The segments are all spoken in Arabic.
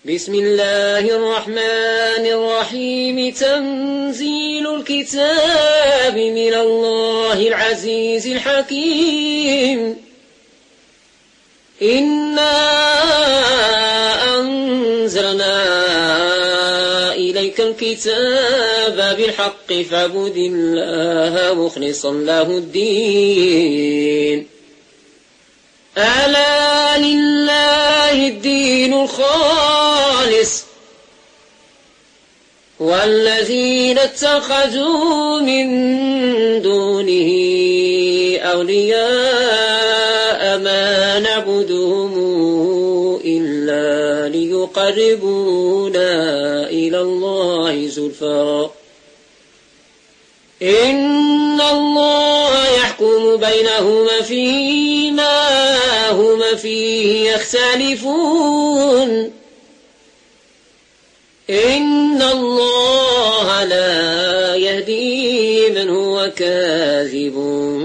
بسم الله الرحمن الرحيم. تنزيل الكتاب من الله العزيز الحكيم. إنا أنزلنا إليك الكتاب بالحق فاعبد الله مخلصا له الدين. ألا لله الدين الخالص والذين اتخذوا من دونه أولياء ما نعبدهم إلا ليقربونا إلى الله زلفى إن الله يحكم بينهما فيما هما فيه يختلفون. إن الله لا يهدي من هو كاذب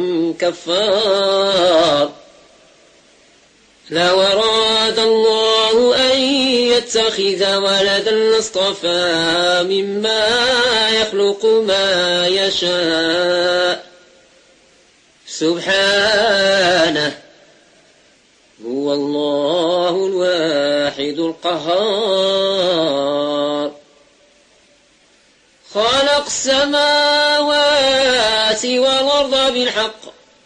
كفار. لو أراد الله أن يتخذ ولدا لاصطفى مما يخلق ما يشاء سبحانه هو الله الواحد القهار. خلق السماوات والأرض بالحق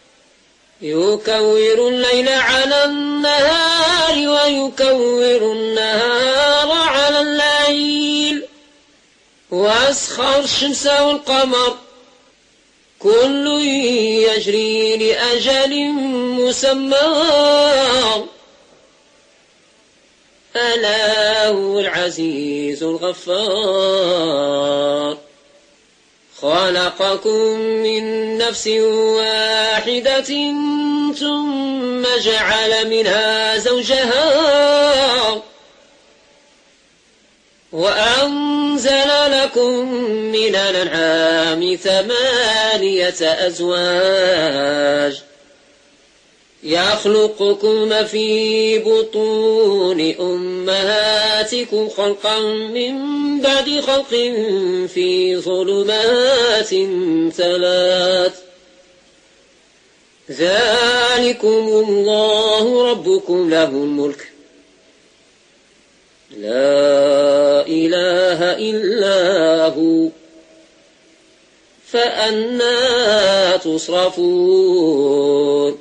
يكور الليل على النهار ويكور النهار على الليل وأسخر الشمس والقمر كل يجري لأجل مسمى ألا هو العزيز الغفار. خلقكم من نفس واحدة ثم جعل منها زوجها وأنزل لكم من الأنعام 8 أزواج يخلقكم في بطون أمهاتكم خلقا من بعد خلق في ظلمات 3 ذلكم الله ربكم له الملك لا إله إلا هو فأنى تصرفون.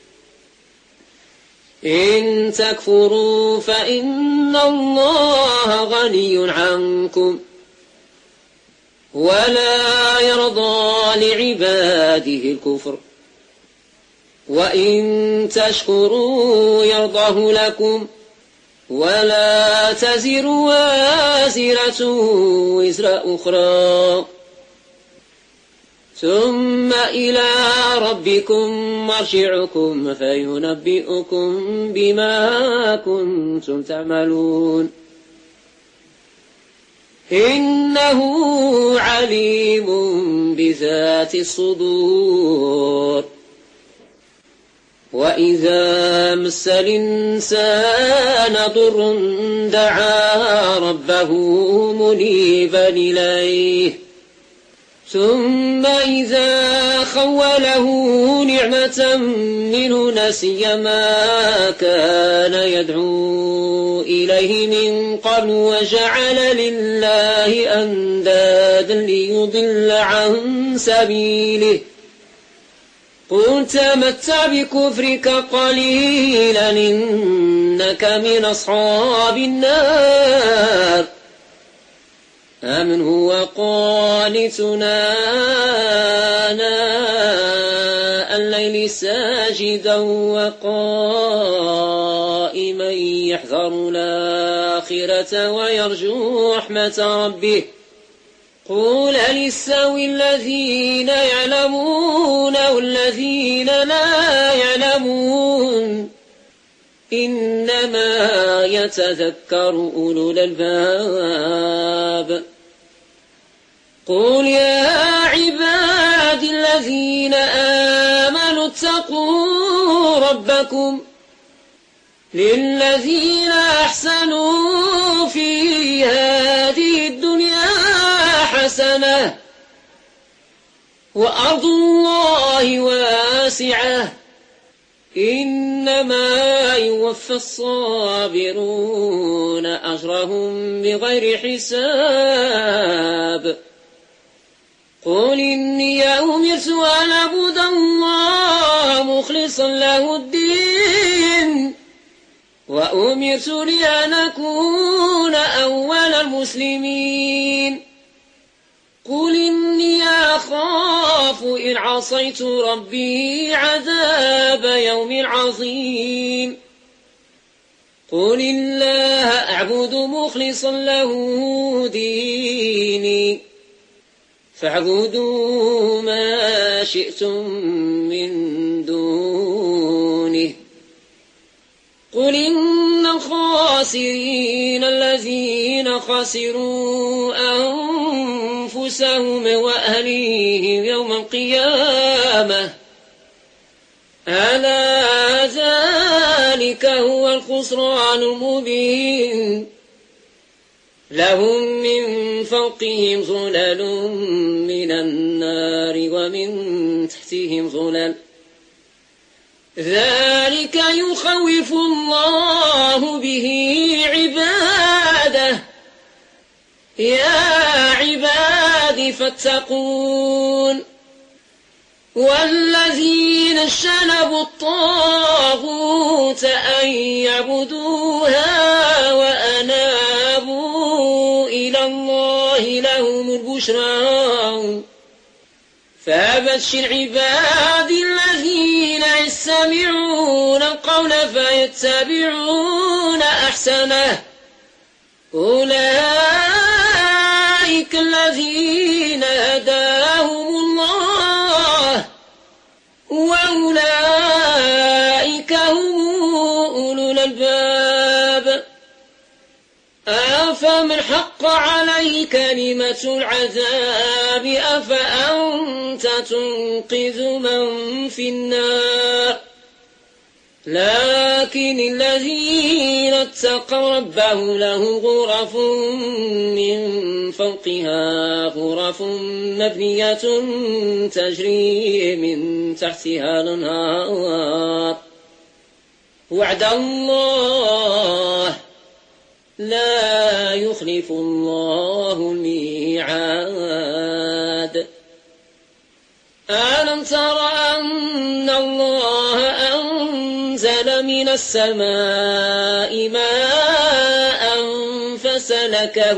إن تكفروا فإن الله غني عنكم ولا يرضى لعباده الكفر وإن تشكروا يرضه لكم ولا تزر وازرة وزر أخرى ثم إلى ربكم مرجعكم فينبئكم بما كنتم تعملون. إنه عليم بذات الصدور. وإذا مس الإنسان ضر دعا ربه منيبا إليه ثم إذا خوله نعمة منه نسي ما كان يدعو إليه من قبل وجعل لله أندادا ليضل عن سبيله. قل تمتع بكفرك قليلا إنك من أصحاب النار. أمن هو قانتنا آناء الليل ساجدا وقائما يحذر الآخرة ويرجو رحمة ربه. قل هل يستوي الذين يعلمون والذين لا يعلمون إنما يتذكر أولو الألباب. قل يا عبادي الذين آمنوا اتقوا ربكم للذين أحسنوا في وأرض الله واسعة إنما يوفى الصابرون أجرهم بغير حساب قل إني أمرت أن أعبد الله مخلصا له الدين وأمرت لأن أكون أول المسلمين قل إني أخاف إن عصيت ربي عذاب يوم عظيم قل الله أعبد مخلصا له ديني فاعبدوا ما شئتم من دونه قل إن الخاسرين الذين خسروا أنفسهم وأهليهم يوم القيامة ألا ذلك هو الخسران المبين لهم من فوقهم ظلل من النار ومن تحتهم ظلل ذلك يخوف الله به عباده يا عباد فاتقون والذين اجتنبوا الطاغوت أن يعبدوها وأنابوا إلى الله لهم البشرى فبشر عباد الذين يستمعون القول فيتبعون أحسنه أولئك الذين هداهم الله وأولئك هم أولو الألباب أفمن حق عليه كلمة العذاب أفأنت تنقذ من في النار لكن الذين اتقوا ربهم لهم غرف من فوقها غرف مبنية تجري من تحتها الأنهار وعد الله لا يخلف الله الميعاد ألم تر أن الله أنزل من السماء ماء فسلكه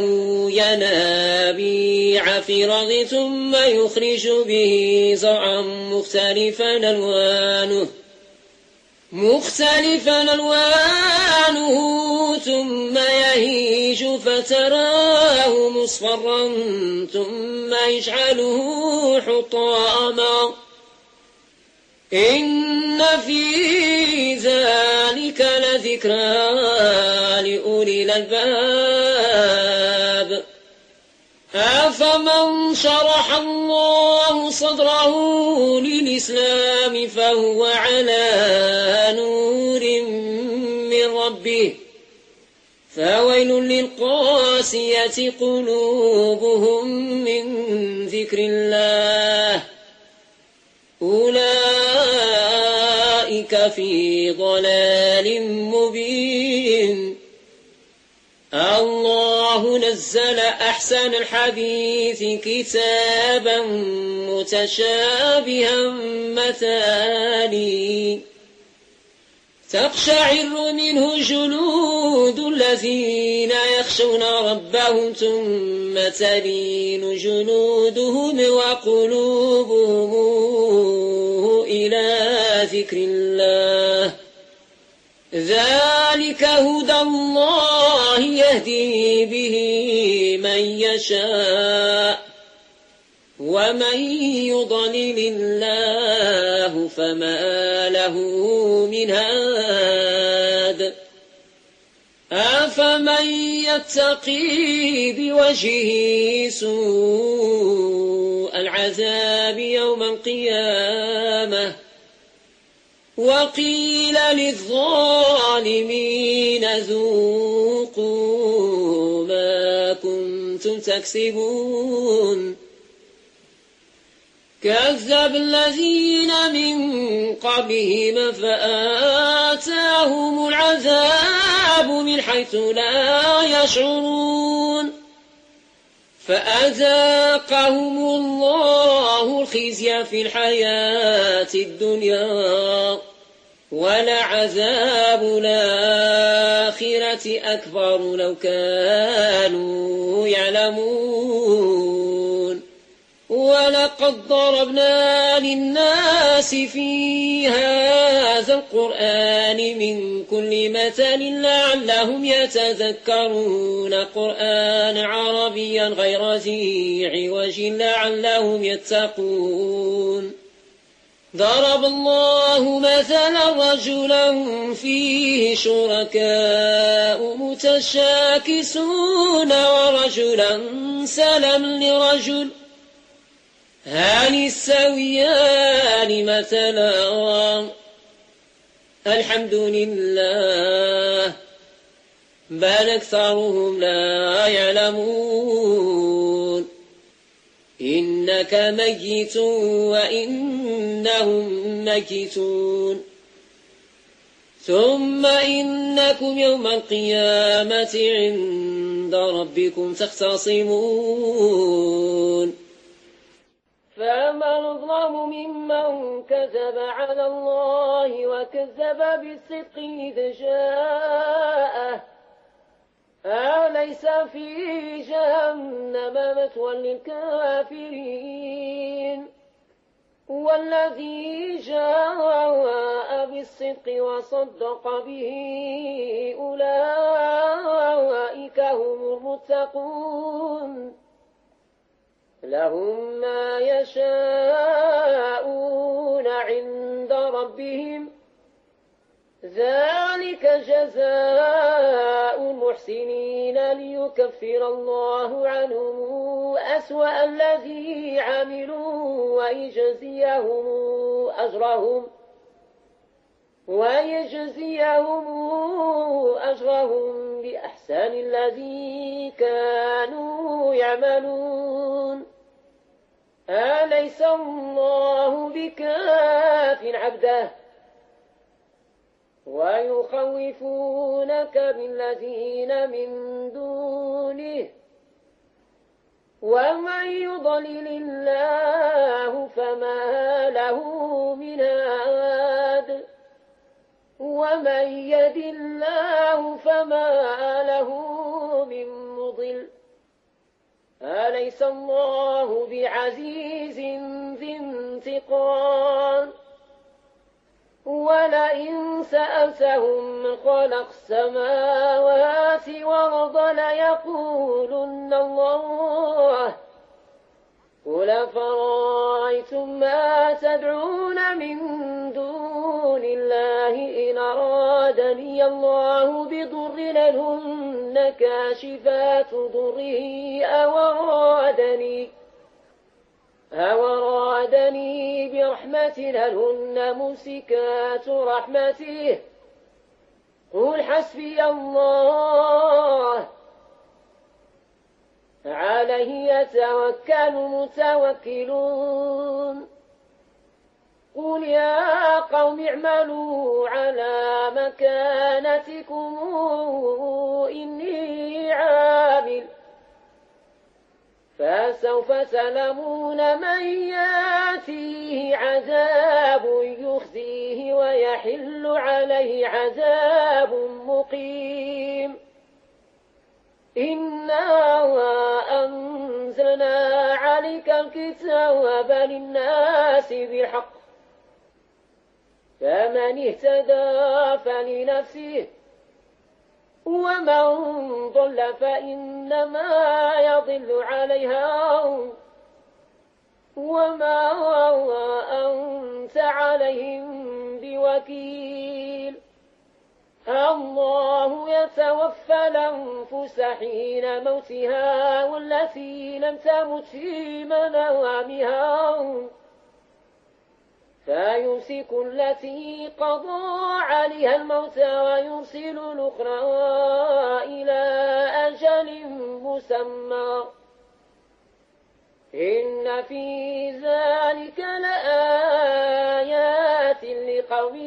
ينابيع في الأرض ثم يخرج به زرعا مختلفا ألوانه ثم يهيج فتراه مصفرا ثم يجعله حطاما إن في ذلك لذكرى لأولي الألباب أفمن شرح الله صدره للإسلام فهو على نور من ربه فويل للقاسية قلوبهم من ذكر الله أولئك في ضلال مبين الله نزل أحسن الحديث كتابا متشابها مثاني تقشعر منه جلود الذين يخشون ربهم ثم تلين جلودهم وقلوبهم إلى ذكر الله ذلك هدى الله يهدي به من يشاء ومن يضلل الله فما له من هاد أفمن يتقي بوجهه سوء العذاب يوم القيامة وقيل للظالمين ذوقوا ما كنتم تكسبون كذب الذين من قبلهم فآتاهم العذاب من حيث لا يشعرون فأذاقهم الله الخزي في الحياة الدنيا ولعذاب الآخرة أكبر لو كانوا يعلمون ولقد ضربنا للناس في هذا القرآن من كل مثل لعلهم يتذكرون قرآن عربيا غير ذي عوج لعلهم يتقون ضرب الله مثلا رجلا فيه شركاء متشاكسون ورجلا سلما لرجل هل يستويان مثلا الحمد لله بل أكثرهم لا يعلمون إنك ميت وإنهم ميتون ثم إنكم يوم القيامة عند ربكم تختصمون فمن أظلم ممن كذب على الله وكذب بالصدق إذ جاءه أليس في جهنم مثوى للكافرين والذي جاء بالصدق وصدق به أولئك هم المتقون لهم ما يشاءون عند ربهم ذلك جزاء المحسنين ليكفر الله عنهم أسوأ الذي عملوا ويجزيهم أجرهم بأحسن الذي كانوا يعملون أليس الله بكاف عبده ويخوفونك بالذين من دونه ومن يضلل الله فما له من هاد ومن يهد الله فما له من مضل أليس الله بعزيز ذي انتقام ولئن سألتهم من خلق السماوات والأرض ليقولن الله قل فرأيتم ما تدعون من دون الله إن أرادني الله بضر لهن كاشفات ضره أو أرادني برحمة لهن ممسكات رحمته قل حسبي الله عليه يتوكل المتوكلون قل يا قوم اعملوا على مكانتكم إني عامل فسوف تعلمون من ياتيه عذاب يخزيه ويحل عليه عذاب مقيم إنا أنزلنا عليك الكتاب للناس بالحق فمن اهتدى فلنفسه ومن ضل فإنما يضل عليها وما أنت عليهم بوكيل الله يتوفى الأنفس حين موتها والتي لم تمت في منامها فيمسك التي قضى عليها الموت ويرسل الأخرى إلى أجل مسمى إن في ذلك لآيات لقوم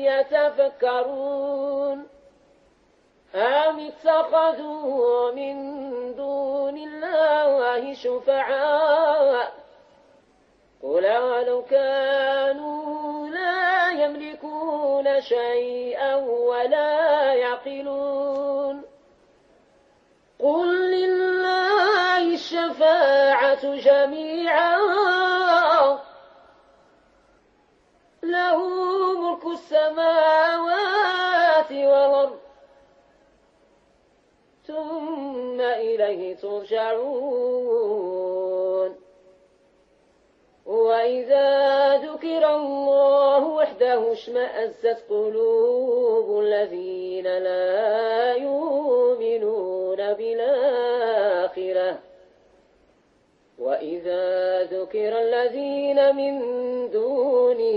يتفكرون أم اتخذوا من دون الله شفعاء قل ولو كانوا لا يملكون شيئا ولا يعقلون قل لله الشفاعة جميعا له ملك السماوات والأرض ثم إليه ترجعون وإذا ذكر الله وحده اشمأزت قلوب الذين لا يؤمنون بالآخرة وإذا ذكر الذين من دونه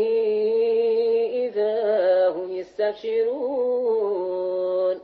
إذا هم يستبشرون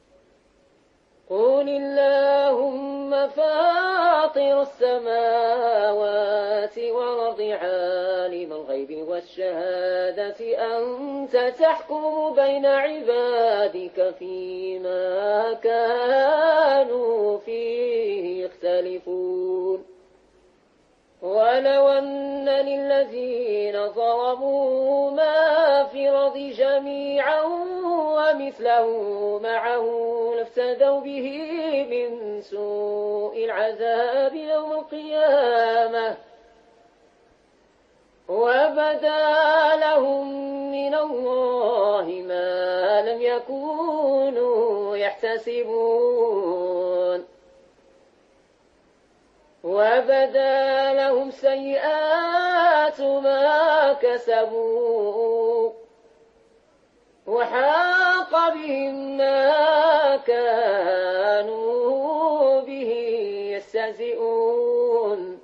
قل اللهم فاطر السماوات والأرض عالم الغيب والشهادة أنت تحكم بين عبادك فيما كانوا فيه يختلفون ولو أن للذين ظلموا ما في الأرض جميعا ومثله معه لافتدوا به من سوء العذاب يوم القيامة وبدا لهم من الله ما لم يكونوا يحتسبون وبدا لهم سيئات ما كسبوا وحاق بهم ما كانوا به يستهزئون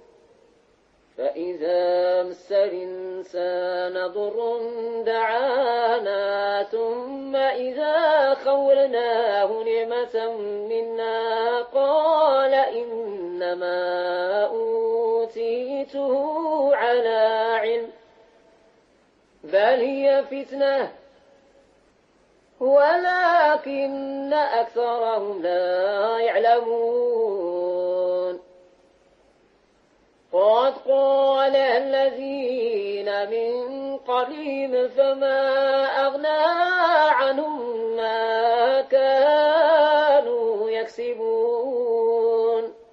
فإذا مس الإنسان ضر دعانا ثم إذا خولناه نعمة منا قال إنما أوتيته على علم بل هي فتنة ولكن أكثرهم لا يعلمون قد قال الذين من قبلهم فما أغنى عنهم ما كانوا يكسبون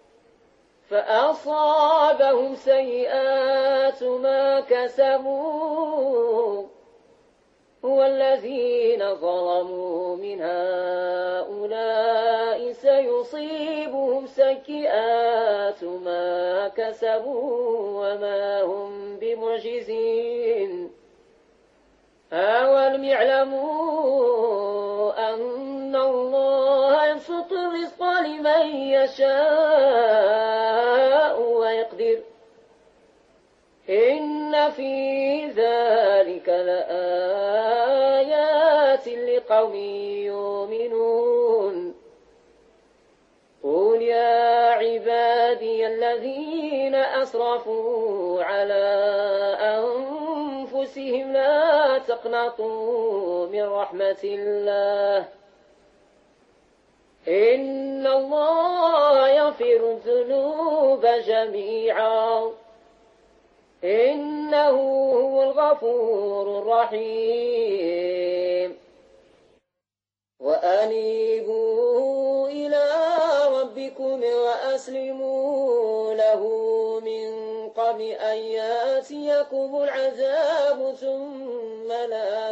فأصابهم سيئات ما كسبوا والذين ظلموا من هؤلاء سيصيبهم سيئات ما كسبوا وما هم بمعجزين أولم يعلموا أن الله يبسط الرزق لمن يشاء ويقدر إن في ذلك لآيات لقوم يؤمنون قل يا عبادي الذين أسرفوا على أنفسهم لا تقنطوا من رحمة الله إن الله يغفر الذنوب جميعا إنه هو الغفور الرحيم وأنيبوا إلى ربكم وأسلموا له من قبل أن يأتيكم العذاب ثم لا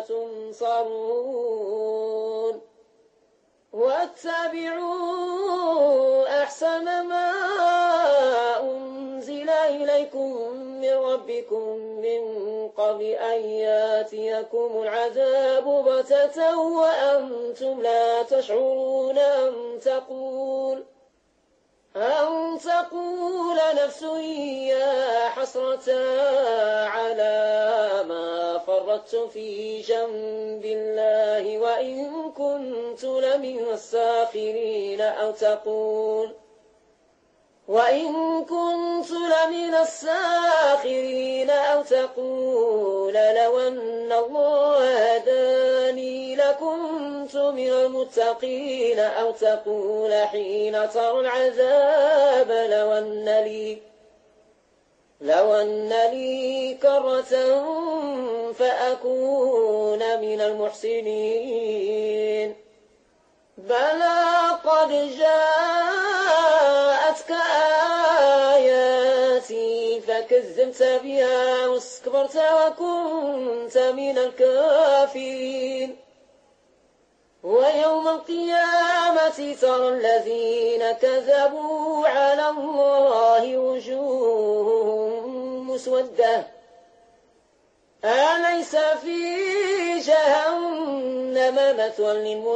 تنصرون واتبعوا أحسن ما أنزل إليكم من ربكم من قبل أن يأتيكم العذاب بغتة وأنتم لا تشعرون أن تقول نفس يا حسرة على ما فرطت في جنب الله وإن كنت لمن الساخرين وإن كنت لمن الساخرين أو تقول لو أن الله هداني لكنت من المتقين أو تقول حين ترى العذاب لو أن لي كرة فأكون من المحسنين بلى قد جاءتك آياتي فكذبت بها واستكبرت وكنت من الكافرين ويوم القيامة ترى الذين كذبوا على الله وجوههم مسودة أليس في جهنم مثوى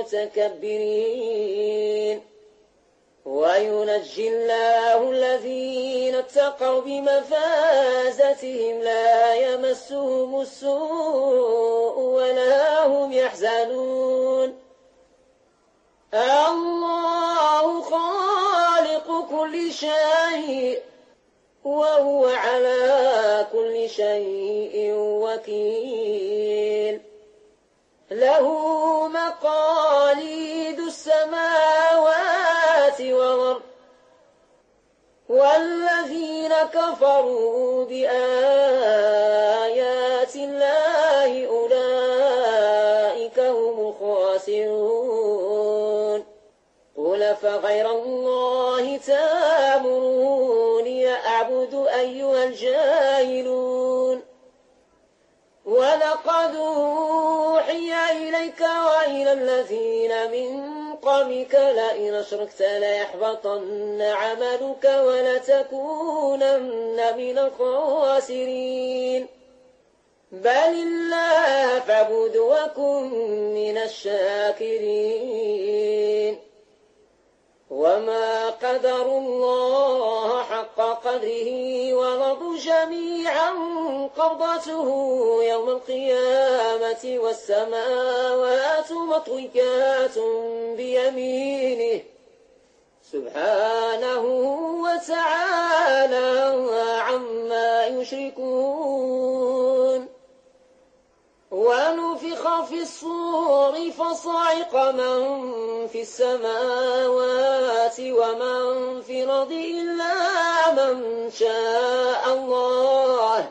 للمتكبرين وينجي الله الذين اتقوا بمفازتهم لا يمسهم السوء ولا هم يحزنون الله خالق كل شيء وهو على كل شيء وكيل له مقاليد السماوات والأرض والذين كفروا بآيات الله أولئك هم الخاسرون قل فغير الله تأمروني أعبد أيها الجاهلون ولقد أوحي إليك وإلى الذين من قبلك لئن أشركت ليحبطن عملك ولتكونن من الخاسرين بل الله فاعبد وكن من الشاكرين وما قدروا الله حق قدره والأرض جميعا قبضته يوم القيامة والسماوات مطويات بيمينه سبحانه وتعالى عما يشركون ونفخ في الصور فصعق من في السماوات ومن في الأرض إلا من شاء الله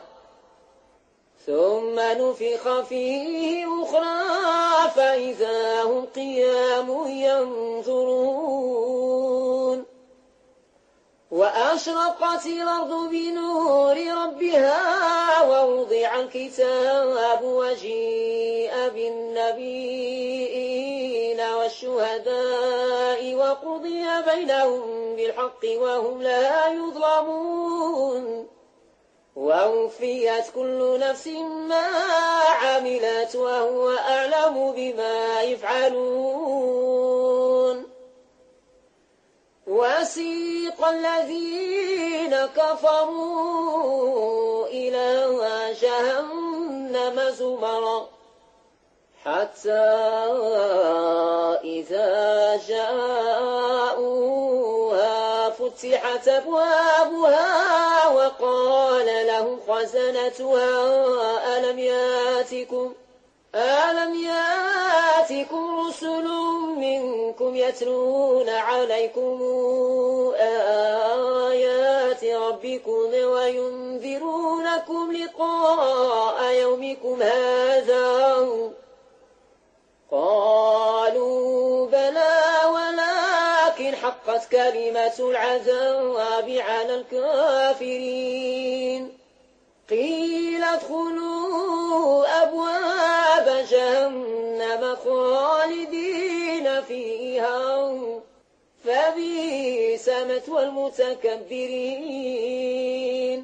ثم نفخ فيه أخرى فإذا هم قيام ينظرون وأشرقت الأرض بنور ربها ووضع الكتاب وجيء بالنبيين والشهداء وقضي بينهم بالحق وهم لا يظلمون ووفيت كل نفس ما عملت وهو أعلم بما يفعلون وسيق الذين كفروا إلى جهنم زمرا حتى إذا جاءوها فتحت أبوابها وقال لهم خزنتها ألم ياتكم رسل منكم يتلون عليكم آيات ربكم وينذرونكم لقاء يومكم هذا قالوا بلى ولكن حقت كلمة العذاب على الكافرين قيل ادخلوا أبواب جهنم خالدين فيها فبئس مثوى المتكبرين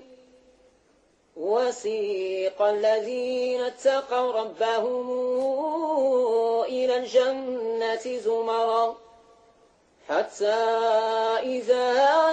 وسيق الذين اتقوا ربهم إلى الجنة زمرا حتى إذا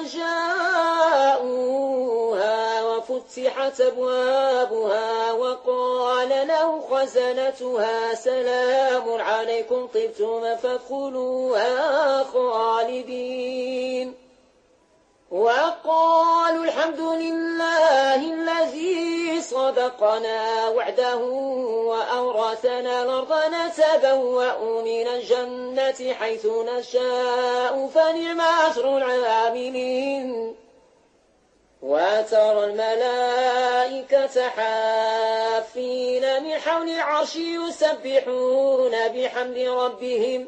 جاءوها وفتحت أبوابها وقال لهم خزنتها سلام عليكم طبتم فادخلوها خالدين وقالوا الحمد لله الذي صدقنا وعده وأورثنا الأرض نتبوأ من الجنة حيث نشاء فنعم أجر العاملين وترى الملائكة حافين من حول العرش يسبحون بحمد ربهم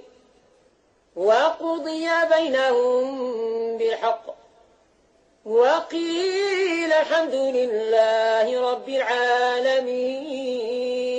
وقضي بينهم بالحق وقيل الحمد لله رب العالمين.